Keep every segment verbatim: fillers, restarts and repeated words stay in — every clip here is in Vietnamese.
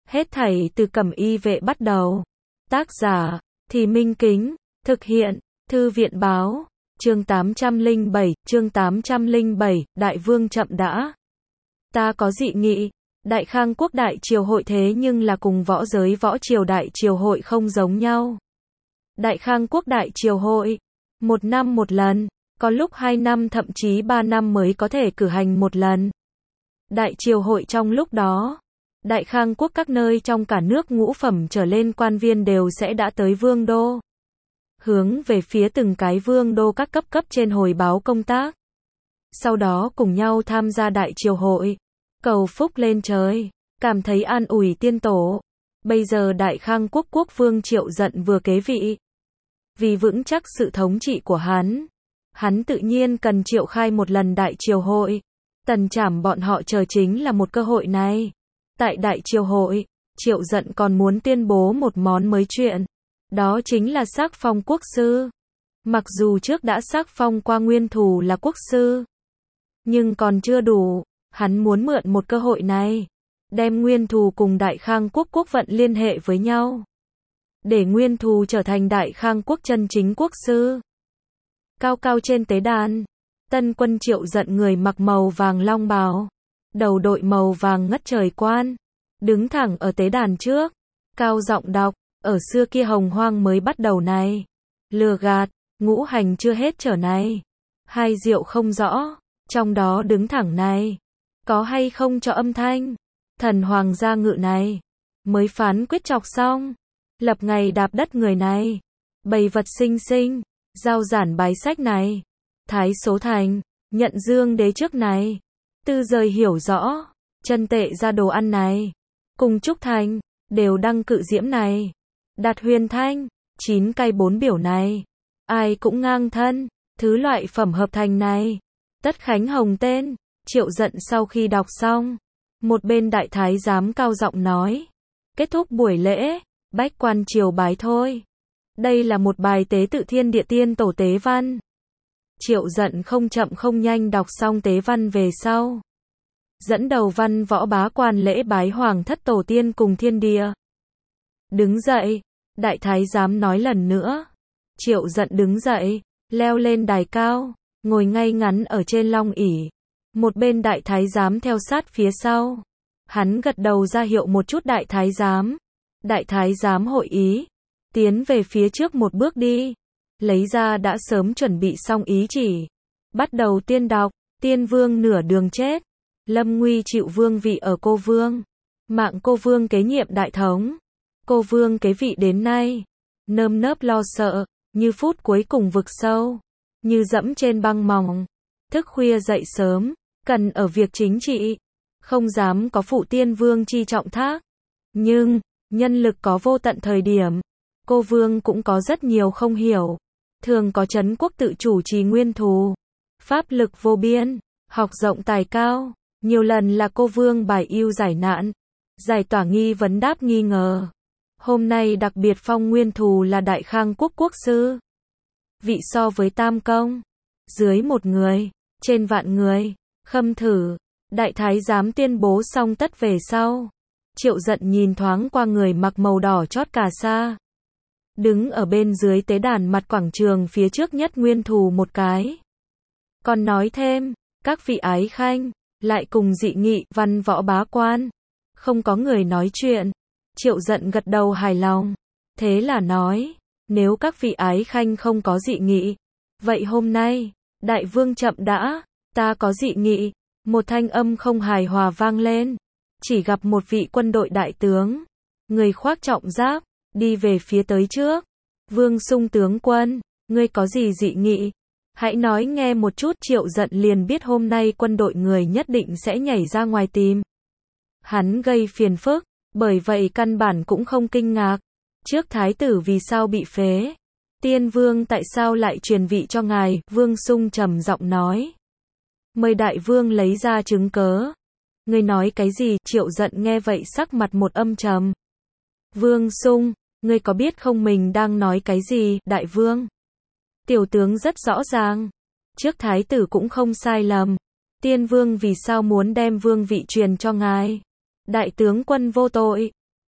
Hết thảy từ Cẩm Y vệ bắt đầu. Tác giả, Thì Minh Kính, thực hiện, Thư viện báo, chương tám trăm lẻ bảy, chương tám trăm lẻ bảy, Đại Vương chậm đã. Ta có dị nghị, Đại Khang Quốc Đại Triều Hội thế nhưng là cùng võ giới võ triều Đại Triều Hội không giống nhau. Đại Khang Quốc Đại Triều Hội, một năm một lần, có lúc hai năm thậm chí ba năm mới có thể cử hành một lần. Đại Triều Hội trong lúc đó, Đại Khang Quốc các nơi trong cả nước ngũ phẩm trở lên quan viên đều sẽ đã tới vương đô. Hướng về phía từng cái vương đô các cấp cấp trên hồi báo công tác. Sau đó cùng nhau tham gia Đại Triều Hội, cầu phúc lên trời, cảm thấy an ủi tiên tổ. Bây giờ Đại Khang Quốc quốc vương Triệu Dận vừa kế vị. Vì vững chắc sự thống trị của hắn, hắn tự nhiên cần triệu khai một lần Đại Triều Hội. Tần Trảm bọn họ chờ chính là một cơ hội này. Tại Đại Triều Hội, Triệu Dận còn muốn tuyên bố một món mới chuyện. Đó chính là sắc phong quốc sư. Mặc dù trước đã sắc phong qua Nguyên Thù là quốc sư, nhưng còn chưa đủ. Hắn muốn mượn một cơ hội này, đem Nguyên Thù cùng Đại Khang Quốc quốc vận liên hệ với nhau. Để Nguyên Thù trở thành Đại Khang Quốc chân chính quốc sư. Cao cao trên tế đàn, tân quân Triệu Dận người mặc màu vàng long bào, đầu đội màu vàng ngất trời quan, đứng thẳng ở tế đàn trước, cao giọng đọc, ở xưa kia hồng hoang mới bắt đầu này, lừa gạt, ngũ hành chưa hết trở này, hai diệu không rõ, trong đó đứng thẳng này, có hay không cho âm thanh, thần hoàng gia ngự này, mới phán quyết chọc xong, lập ngày đạp đất người này, bầy vật sinh sinh, giao giản bái sách này, thái số thành, nhận dương đế trước này, tư rời hiểu rõ, chân tệ ra đồ ăn này, cùng Trúc Thành, đều đăng cự diễm này, đạt huyền thanh, chín cây bốn biểu này, ai cũng ngang thân, thứ loại phẩm hợp thành này, tất khánh hồng tên. Triệu Dận sau khi đọc xong, một bên đại thái giám cao giọng nói, kết thúc buổi lễ, bách quan triều bái thôi. Đây là một bài tế tự thiên địa tiên tổ tế văn. Triệu Dận không chậm không nhanh đọc xong tế văn về sau, dẫn đầu văn võ bá quan lễ bái hoàng thất tổ tiên cùng thiên địa. Đứng dậy, đại thái giám nói lần nữa. Triệu Dận đứng dậy, leo lên đài cao, ngồi ngay ngắn ở trên long ỷ. Một bên đại thái giám theo sát phía sau. Hắn gật đầu ra hiệu một chút đại thái giám. Đại thái giám hội ý, tiến về phía trước một bước đi, lấy ra đã sớm chuẩn bị xong ý chỉ. Bắt đầu tiên đọc, tiên vương nửa đường chết, lâm nguy chịu vương vị ở cô vương. Mạng cô vương kế nhiệm đại thống. Cô vương kế vị đến nay, nơm nớp lo sợ, như phút cuối cùng vực sâu, như dẫm trên băng mỏng, thức khuya dậy sớm, cần ở việc chính trị, không dám có phụ tiên vương chi trọng thác. Nhưng, nhân lực có vô tận thời điểm, cô vương cũng có rất nhiều không hiểu, thường có trấn quốc tự chủ trì Nguyên Thù, pháp lực vô biên, học rộng tài cao, nhiều lần là cô vương bài ưu giải nạn, giải tỏa nghi vấn đáp nghi ngờ. Hôm nay đặc biệt phong Nguyên Thù là Đại Khang Quốc quốc sư. Vị so với Tam Công, dưới một người, trên vạn người, khâm thử, đại thái giám tuyên bố xong tất về sau. Triệu Dận nhìn thoáng qua người mặc màu đỏ chót cà sa, đứng ở bên dưới tế đàn mặt quảng trường phía trước nhất Nguyên Thù một cái. Còn nói thêm, các vị ái khanh, lại cùng dị nghị văn võ bá quan. Không có người nói chuyện. Triệu Dận gật đầu hài lòng. Thế là nói, nếu các vị ái khanh không có dị nghị, vậy hôm nay, đại vương chậm đã, ta có dị nghị. Một thanh âm không hài hòa vang lên. Chỉ gặp một vị quân đội đại tướng, người khoác trọng giáp, đi về phía tới trước. Vương Sung tướng quân, ngươi có gì dị nghị? Hãy nói nghe một chút. Triệu Dận liền biết hôm nay quân đội người nhất định sẽ nhảy ra ngoài tìm hắn gây phiền phức, bởi vậy căn bản cũng không kinh ngạc. Trước thái tử vì sao bị phế? Tiên vương tại sao lại truyền vị cho ngài? Vương Sung trầm giọng nói. Mời đại vương lấy ra chứng cớ. Ngươi nói cái gì? Triệu Dận nghe vậy sắc mặt một âm trầm. Vương Sung, ngươi có biết không mình đang nói cái gì? Đại vương, tiểu tướng rất rõ ràng. Trước thái tử cũng không sai lầm. Tiên vương vì sao muốn đem vương vị truyền cho ngài? Đại tướng quân vô tội.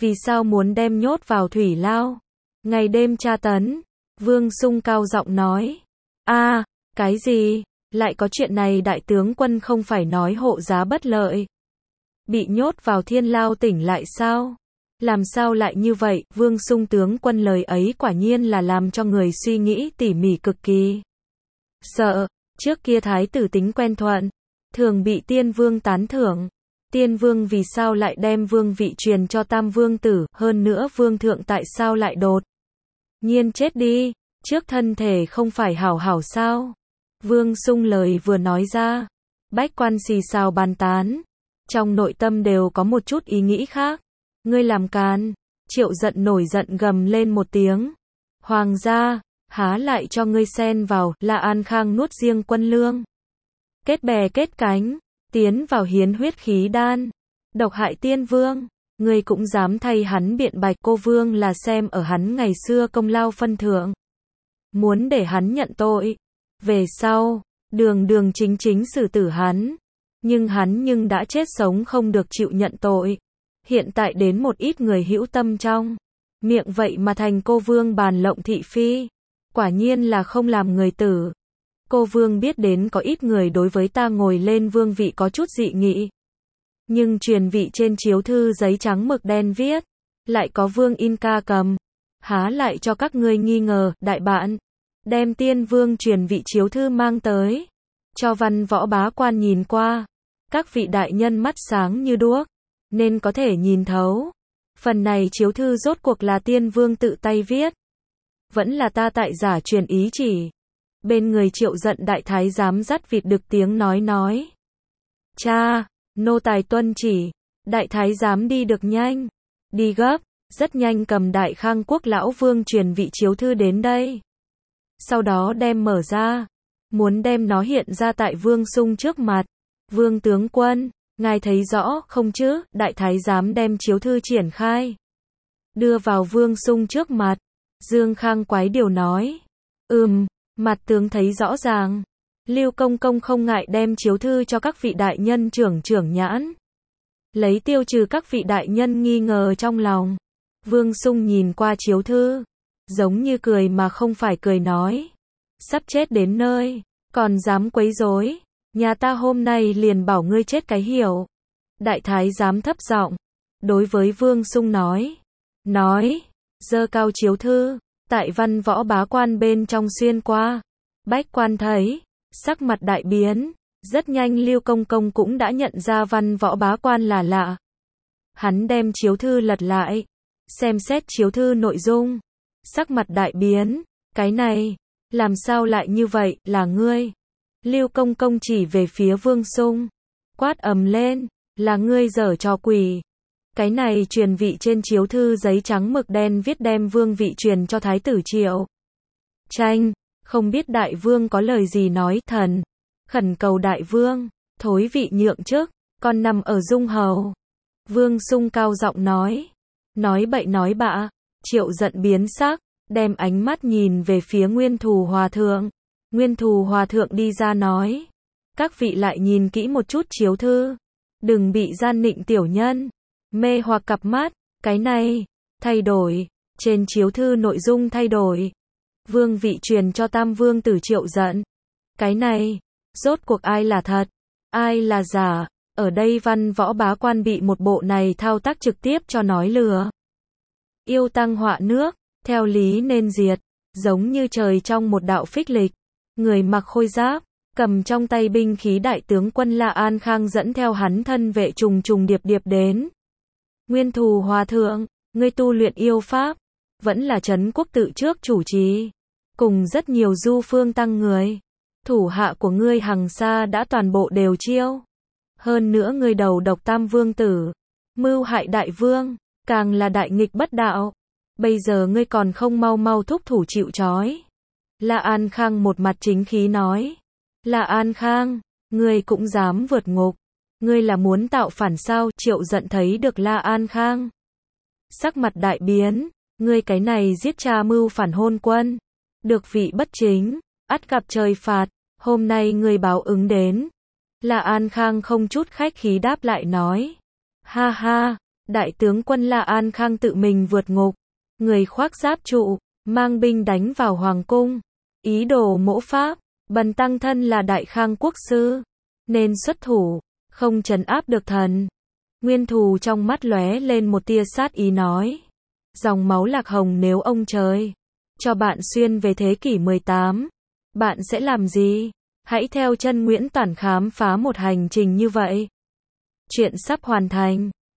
vì sao muốn đem nhốt vào thủy lao? Ngày đêm tra tấn. Vương Sung cao giọng nói. A, cái gì? Lại có chuyện này, đại tướng quân không phải nói hộ giá bất lợi. Bị nhốt vào thiên lao tỉnh lại sao? Làm sao lại như vậy? Vương Sung tướng quân lời ấy quả nhiên là làm cho người suy nghĩ tỉ mỉ cực kỳ. Sợ, trước kia thái tử tính quen thuận, thường bị tiên vương tán thưởng. Tiên vương vì sao lại đem vương vị truyền cho tam vương tử, hơn nữa vương thượng tại sao lại đột nhiên chết đi, trước thân thể không phải hảo hảo sao? Vương Sung lời vừa nói ra, bách quan xì xào bàn tán, trong nội tâm đều có một chút ý nghĩ khác. Ngươi làm càn. Triệu Giận nổi giận gầm lên một tiếng. Hoàng gia, há lại cho ngươi xen vào, là An Khang nuốt riêng quân lương. Kết bè kết cánh, tiến vào hiến huyết khí đan, độc hại tiên vương. Ngươi cũng dám thay hắn biện bạch, cô vương là xem ở hắn ngày xưa công lao phân thượng. Muốn để hắn nhận tội. Về sau, đường đường chính chính xử tử hắn. Nhưng hắn nhưng đã chết sống không được chịu nhận tội. Hiện tại đến một ít người hữu tâm trong miệng vậy mà thành cô vương bàn lộng thị phi. Quả nhiên là không làm người tử. Cô vương biết đến có ít người đối với ta ngồi lên vương vị có chút dị nghị. Nhưng truyền vị trên chiếu thư giấy trắng mực đen viết, lại có vương in ca cầm. Há lại cho các ngươi nghi ngờ, đại bạn. Đem tiên vương truyền vị chiếu thư mang tới. Cho văn võ bá quan nhìn qua. Các vị đại nhân mắt sáng như đuốc, nên có thể nhìn thấu. Phần này chiếu thư rốt cuộc là tiên vương tự tay viết. Vẫn là ta tại giả truyền ý chỉ. Bên người Triệu Giận đại thái giám dắt vịt được tiếng nói nói. Cha, nô tài tuân chỉ. Đại thái giám đi được nhanh. Đi gấp, rất nhanh cầm đại Khang quốc lão vương truyền vị chiếu thư đến đây. Sau đó đem mở ra. Muốn đem nó hiện ra tại Vương Sung trước mặt. Vương tướng quân, ngài thấy rõ không chứ? Đại thái giám đem chiếu thư triển khai. Đưa vào Vương Sung trước mặt. Dương Khang quái điều nói. Ừm, mặt tướng thấy rõ ràng. Lưu công công không ngại đem chiếu thư cho các vị đại nhân trưởng trưởng nhãn. Lấy tiêu trừ các vị đại nhân nghi ngờ trong lòng. Vương Sung nhìn qua chiếu thư. Giống như cười mà không phải cười nói. Sắp chết đến nơi, còn dám quấy rối. Nhà ta hôm nay liền bảo ngươi chết cái hiểu. Đại thái giám thấp giọng đối với Vương Sung nói. Nói, giơ cao chiếu thư, tại văn võ bá quan bên trong xuyên qua. Bách quan thấy, sắc mặt đại biến. Rất nhanh Lưu công công cũng đã nhận ra văn võ bá quan là lạ. Hắn đem chiếu thư lật lại, xem xét chiếu thư nội dung. Sắc mặt đại biến. Cái này, làm sao lại như vậy, là ngươi? Lưu công công chỉ về phía Vương Sung, quát ầm lên, là ngươi giở trò quỷ. Cái này truyền vị trên chiếu thư giấy trắng mực đen viết đem vương vị truyền cho thái tử Triệu Tranh, không biết đại vương có lời gì nói. Thần khẩn cầu đại vương thối vị nhượng chức, con nằm ở dung hầu. Vương Sung cao giọng nói. Nói bậy nói bạ. Triệu Giận biến sắc, đem ánh mắt nhìn về phía Nguyên Thù Hòa Thượng. Nguyên Thù Hòa Thượng đi ra nói. Các vị lại nhìn kỹ một chút chiếu thư. Đừng bị gian nịnh tiểu nhân mê hoặc cặp mắt. Cái này, thay đổi. Trên chiếu thư nội dung thay đổi. Vương vị truyền cho tam vương tử Triệu Giận. Cái này, rốt cuộc ai là thật, ai là giả? Ở đây văn võ bá quan bị một bộ này thao tác trực tiếp cho nói lừa. Yêu tăng họa nước, theo lý nên diệt. Giống như trời trong một đạo phích lịch. Người mặc khôi giáp, cầm trong tay binh khí đại tướng quân La An Khang dẫn theo hắn thân vệ trùng trùng điệp điệp đến. Nguyên Thù Hòa Thượng, ngươi tu luyện yêu pháp, vẫn là Trấn Quốc tự trước chủ trì, cùng rất nhiều du phương tăng người. Thủ hạ của ngươi hằng xa đã toàn bộ đều chiêu. Hơn nữa ngươi đầu độc tam vương tử, mưu hại đại vương, càng là đại nghịch bất đạo. Bây giờ ngươi còn không mau mau thúc thủ chịu trói. La An Khang một mặt chính khí nói. La An Khang, ngươi cũng dám vượt ngục. Ngươi là muốn tạo phản sao? Triệu Giận thấy được La An Khang. Sắc mặt đại biến. Ngươi cái này giết cha mưu phản hôn quân. Được vị bất chính, ắt gặp trời phạt. Hôm nay ngươi báo ứng đến. La An Khang không chút khách khí đáp lại nói. Ha ha, Đại tướng quân La An Khang tự mình vượt ngục, người khoác giáp trụ, mang binh đánh vào hoàng cung, ý đồ mỗ Pháp. Bần tăng thân là Đại Khang quốc sư, nên xuất thủ, không trấn áp được thần. Nguyên Thù trong mắt lóe lên một tia sát ý nói. Dòng máu Lạc Hồng nếu ông trời cho bạn xuyên về thế kỷ mười tám, bạn sẽ làm gì? Hãy theo chân Nguyễn Toản khám phá một hành trình như vậy. Chuyện sắp hoàn thành.